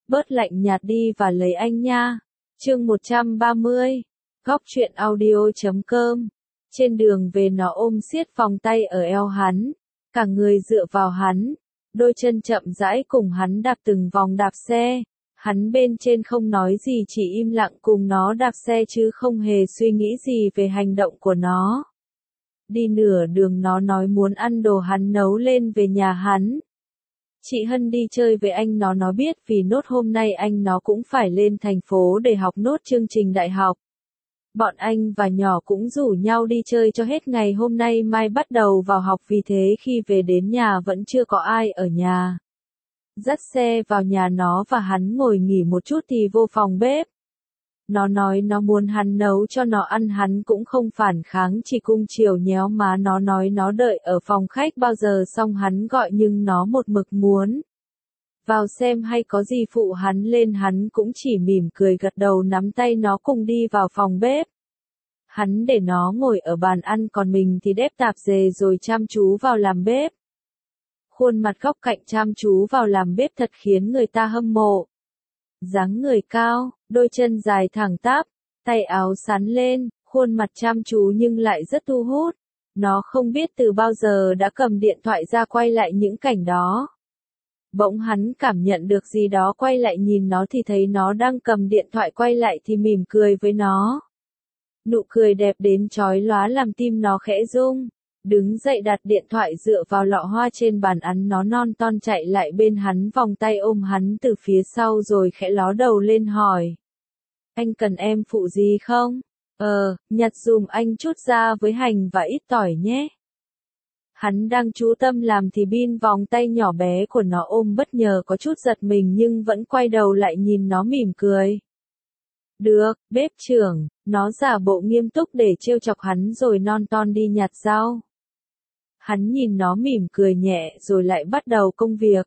bớt lạnh nhạt đi và lấy anh nha. Chương 130, Góc truyện audio.com. Trên đường về nó ôm siết vòng tay ở eo hắn, cả người dựa vào hắn, đôi chân chậm rãi cùng hắn đạp từng vòng đạp xe. Hắn bên trên không nói gì, chỉ im lặng cùng nó đạp xe chứ không hề suy nghĩ gì về hành động của nó. Đi nửa đường nó nói muốn ăn đồ hắn nấu lên về nhà hắn. Chị Hân đi chơi với anh nó biết vì nốt hôm nay anh nó cũng phải lên thành phố để học nốt chương trình đại học. Bọn anh và nhỏ cũng rủ nhau đi chơi cho hết ngày hôm nay mai bắt đầu vào học, vì thế khi về đến nhà vẫn chưa có ai ở nhà. Dắt xe vào nhà nó và hắn ngồi nghỉ một chút thì vô phòng bếp. Nó nói nó muốn hắn nấu cho nó ăn, hắn cũng không phản kháng, chỉ cung chiều nhéo má nó nói nó đợi ở phòng khách bao giờ xong hắn gọi, nhưng nó một mực muốn vào xem hay có gì phụ hắn lên, hắn cũng chỉ mỉm cười gật đầu nắm tay nó cùng đi vào phòng bếp. Hắn để nó ngồi ở bàn ăn còn mình thì đép tạp dề rồi chăm chú vào làm bếp. Khuôn mặt góc cạnh chăm chú vào làm bếp thật khiến người ta hâm mộ. Dáng người cao, đôi chân dài thẳng tắp, tay áo xắn lên, khuôn mặt chăm chú nhưng lại rất thu hút. Nó không biết từ bao giờ đã cầm điện thoại ra quay lại những cảnh đó. Bỗng hắn cảm nhận được gì đó, quay lại nhìn nó thì thấy nó đang cầm điện thoại quay lại thì mỉm cười với nó. Nụ cười đẹp đến chói lóa làm tim nó khẽ rung. Đứng dậy đặt điện thoại dựa vào lọ hoa trên bàn ăn, nó non ton chạy lại bên hắn, vòng tay ôm hắn từ phía sau rồi khẽ ló đầu lên hỏi. Anh cần em phụ gì không? Nhặt dùm anh chút ra với hành và ít tỏi nhé. Hắn đang chú tâm làm thì Bin, vòng tay nhỏ bé của nó ôm bất ngờ có chút giật mình nhưng vẫn quay đầu lại nhìn nó mỉm cười. Được, bếp trưởng, nó giả bộ nghiêm túc để trêu chọc hắn rồi non ton đi nhặt rau. Hắn nhìn nó mỉm cười nhẹ rồi lại bắt đầu công việc.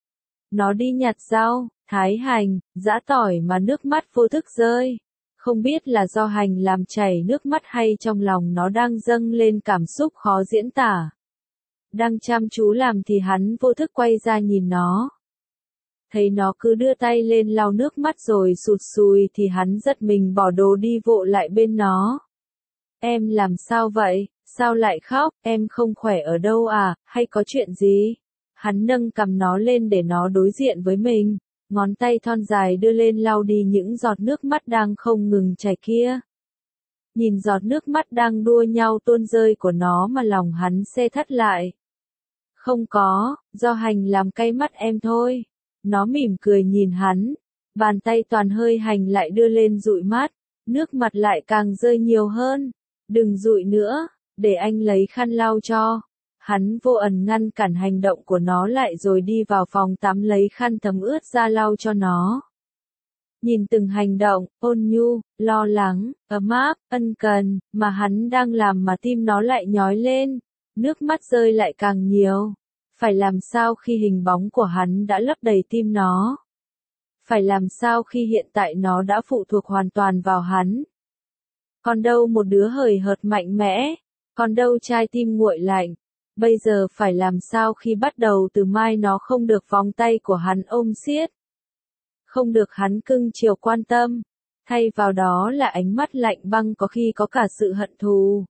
Nó đi nhặt rau, thái hành, giã tỏi mà nước mắt vô thức rơi. Không biết là do hành làm chảy nước mắt hay trong lòng nó đang dâng lên cảm xúc khó diễn tả. Đang chăm chú làm thì hắn vô thức quay ra nhìn nó. Thấy nó cứ đưa tay lên lau nước mắt rồi sụt sùi thì hắn giật mình bỏ đồ đi vội lại bên nó. Em làm sao vậy? Sao lại khóc? Em không khỏe ở đâu à? Hay có chuyện gì? Hắn nâng cằm nó lên để nó đối diện với mình. Ngón tay thon dài đưa lên lau đi những giọt nước mắt đang không ngừng chảy kia. Nhìn giọt nước mắt đang đua nhau tuôn rơi của nó mà lòng hắn se thắt lại. Không có, do hành làm cay mắt em thôi. Nó mỉm cười nhìn hắn. Bàn tay toàn hơi hành lại đưa lên dụi mắt. Nước mặt lại càng rơi nhiều hơn. Đừng dụi nữa, để anh lấy khăn lau cho. Hắn vô ẩn ngăn cản hành động của nó lại rồi đi vào phòng tắm lấy khăn thấm ướt ra lau cho nó. Nhìn từng hành động, ôn nhu, lo lắng, ấm áp, ân cần, mà hắn đang làm mà tim nó lại nhói lên. Nước mắt rơi lại càng nhiều. Phải làm sao khi hình bóng của hắn đã lấp đầy tim nó? Phải làm sao khi hiện tại nó đã phụ thuộc hoàn toàn vào hắn? Còn đâu một đứa hời hợt mạnh mẽ? Còn đâu trái tim nguội lạnh? Bây giờ phải làm sao khi bắt đầu từ mai nó không được vòng tay của hắn ôm siết? Không được hắn cưng chiều quan tâm? Thay vào đó là ánh mắt lạnh băng, có khi có cả sự hận thù.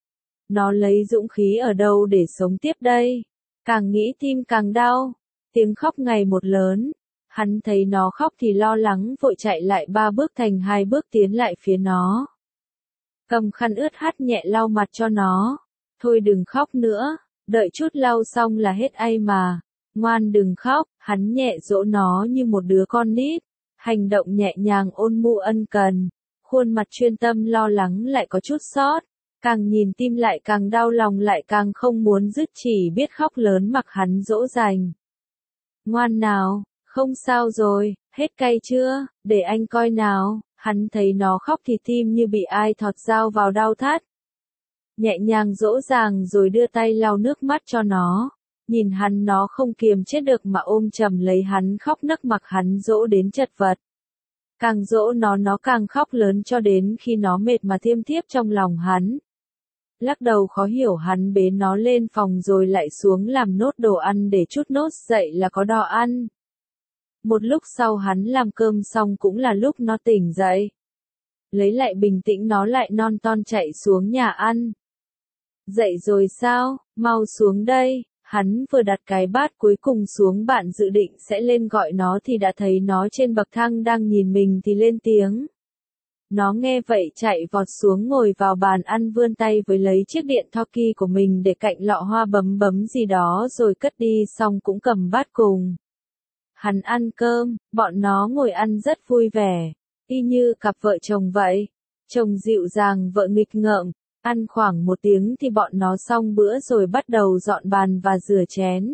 Nó lấy dũng khí ở đâu để sống tiếp đây? Càng nghĩ tim càng đau. Tiếng khóc ngày một lớn. Hắn thấy nó khóc thì lo lắng vội chạy lại 3 bước thành 2 bước tiến lại phía nó. Cầm khăn ướt hắt nhẹ lau mặt cho nó. Thôi đừng khóc nữa, đợi chút lau xong là hết ai mà. Ngoan đừng khóc, hắn nhẹ dỗ nó như một đứa con nít. Hành động nhẹ nhàng ôn nhu ân cần. Khuôn mặt chuyên tâm lo lắng lại có chút xót. Càng nhìn tim lại càng đau lòng, lại càng không muốn dứt, chỉ biết khóc lớn mặc hắn dỗ dành. Ngoan nào, không sao rồi, hết cay chưa, để anh coi nào. Hắn thấy nó khóc thì tim như bị ai thọt dao vào đau thắt. Nhẹ nhàng dỗ dàng rồi đưa tay lau nước mắt cho nó. Nhìn hắn nó không kiềm chết được mà ôm chầm lấy hắn khóc nấc mặc hắn dỗ đến chật vật. Càng dỗ nó càng khóc lớn cho đến khi nó mệt mà thiêm thiếp trong lòng hắn. Lắc đầu khó hiểu hắn bế nó lên phòng rồi lại xuống làm nốt đồ ăn để chút nốt dậy là có đò ăn. Một lúc sau hắn làm cơm xong cũng là lúc nó tỉnh dậy. Lấy lại bình tĩnh nó lại non ton chạy xuống nhà ăn. Dậy rồi sao, mau xuống đây. Hắn vừa đặt cái bát cuối cùng xuống bạn dự định sẽ lên gọi nó thì đã thấy nó trên bậc thang đang nhìn mình thì lên tiếng. Nó nghe vậy chạy vọt xuống ngồi vào bàn ăn vươn tay với lấy chiếc điện talkie của mình để cạnh lọ hoa bấm bấm gì đó rồi cất đi xong cũng cầm bát cùng. Hắn ăn cơm, bọn nó ngồi ăn rất vui vẻ, y như cặp vợ chồng vậy. Chồng dịu dàng vợ nghịch ngợm, ăn khoảng 1 tiếng thì bọn nó xong bữa rồi bắt đầu dọn bàn và rửa chén.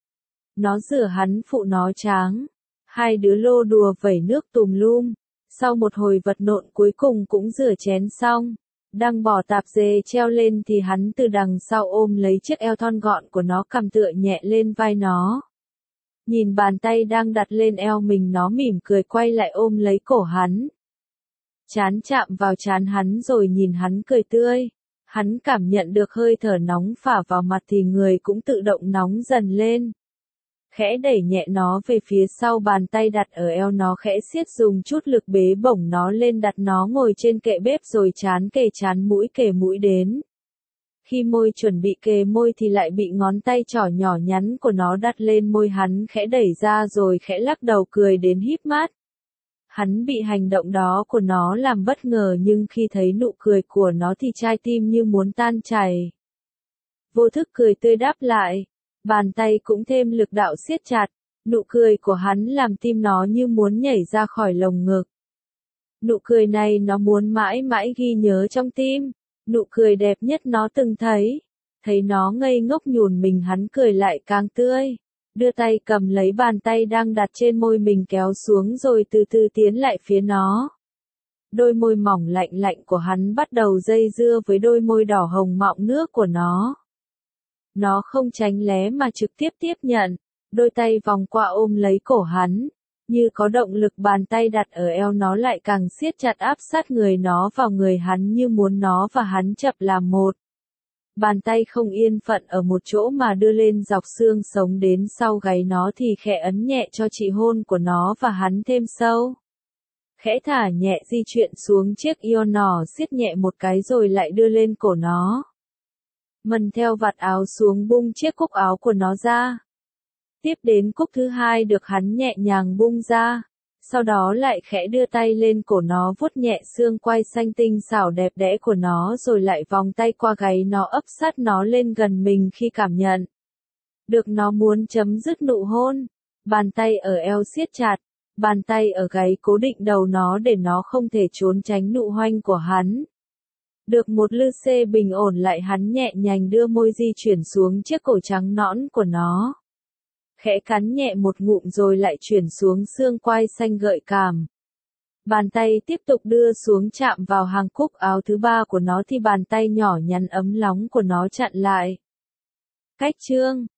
Nó rửa hắn phụ nó tráng. Hai đứa lô đùa vẩy nước tùm lum. Sau một hồi vật lộn cuối cùng cũng rửa chén xong. Đang bỏ tạp dề treo lên thì hắn từ đằng sau ôm lấy chiếc eo thon gọn của nó cầm tựa nhẹ lên vai nó. Nhìn bàn tay đang đặt lên eo mình nó mỉm cười quay lại ôm lấy cổ hắn. Trán chạm vào trán hắn rồi nhìn hắn cười tươi. Hắn cảm nhận được hơi thở nóng phả vào mặt thì người cũng tự động nóng dần lên. Khẽ đẩy nhẹ nó về phía sau bàn tay đặt ở eo nó khẽ siết dùng chút lực bế bổng nó lên đặt nó ngồi trên kệ bếp rồi trán kề trán mũi kề mũi đến. Khi môi chuẩn bị kề môi thì lại bị ngón tay trỏ nhỏ nhắn của nó đặt lên môi hắn khẽ đẩy ra rồi khẽ lắc đầu cười đến híp mắt. Hắn bị hành động đó của nó làm bất ngờ nhưng khi thấy nụ cười của nó thì trái tim như muốn tan chảy. Vô thức cười tươi đáp lại. Bàn tay cũng thêm lực đạo siết chặt. Nụ cười của hắn làm tim nó như muốn nhảy ra khỏi lồng ngực. Nụ cười này nó muốn mãi mãi ghi nhớ trong tim. Nụ cười đẹp nhất nó từng thấy. Thấy nó ngây ngốc nhùn mình hắn cười lại càng tươi. Đưa tay cầm lấy bàn tay đang đặt trên môi mình kéo xuống rồi từ từ tiến lại phía nó. Đôi môi mỏng lạnh lạnh của hắn bắt đầu dây dưa với đôi môi đỏ hồng mọng nước của nó. Nó không tránh né mà trực tiếp tiếp nhận. Đôi tay vòng qua ôm lấy cổ hắn. Như có động lực bàn tay đặt ở eo nó lại càng siết chặt áp sát người nó vào người hắn như muốn nó và hắn chập làm một. Bàn tay không yên phận ở một chỗ mà đưa lên dọc xương sống đến sau gáy nó thì khẽ ấn nhẹ cho chị hôn của nó và hắn thêm sâu. Khẽ thả nhẹ di chuyển xuống chiếc eo nỏ siết nhẹ một cái rồi lại đưa lên cổ nó. Mần theo vạt áo xuống bung chiếc cúc áo của nó ra. Tiếp đến cúc thứ hai được hắn nhẹ nhàng bung ra. Sau đó lại khẽ đưa tay lên cổ nó vuốt nhẹ xương quai xanh tinh xảo đẹp đẽ của nó rồi lại vòng tay qua gáy nó ấp sát nó lên gần mình khi cảm nhận. Được nó muốn chấm dứt nụ hôn. Bàn tay ở eo siết chặt. Bàn tay ở gáy cố định đầu nó để nó không thể trốn tránh nụ hoanh của hắn. Được một lư xê bình ổn lại hắn nhẹ nhàng đưa môi di chuyển xuống chiếc cổ trắng nõn của nó. Khẽ cắn nhẹ một ngụm rồi lại chuyển xuống xương quai xanh gợi cảm. Bàn tay tiếp tục đưa xuống chạm vào hàng cúc áo thứ ba của nó thì bàn tay nhỏ nhắn ấm nóng của nó chặn lại. Cách chương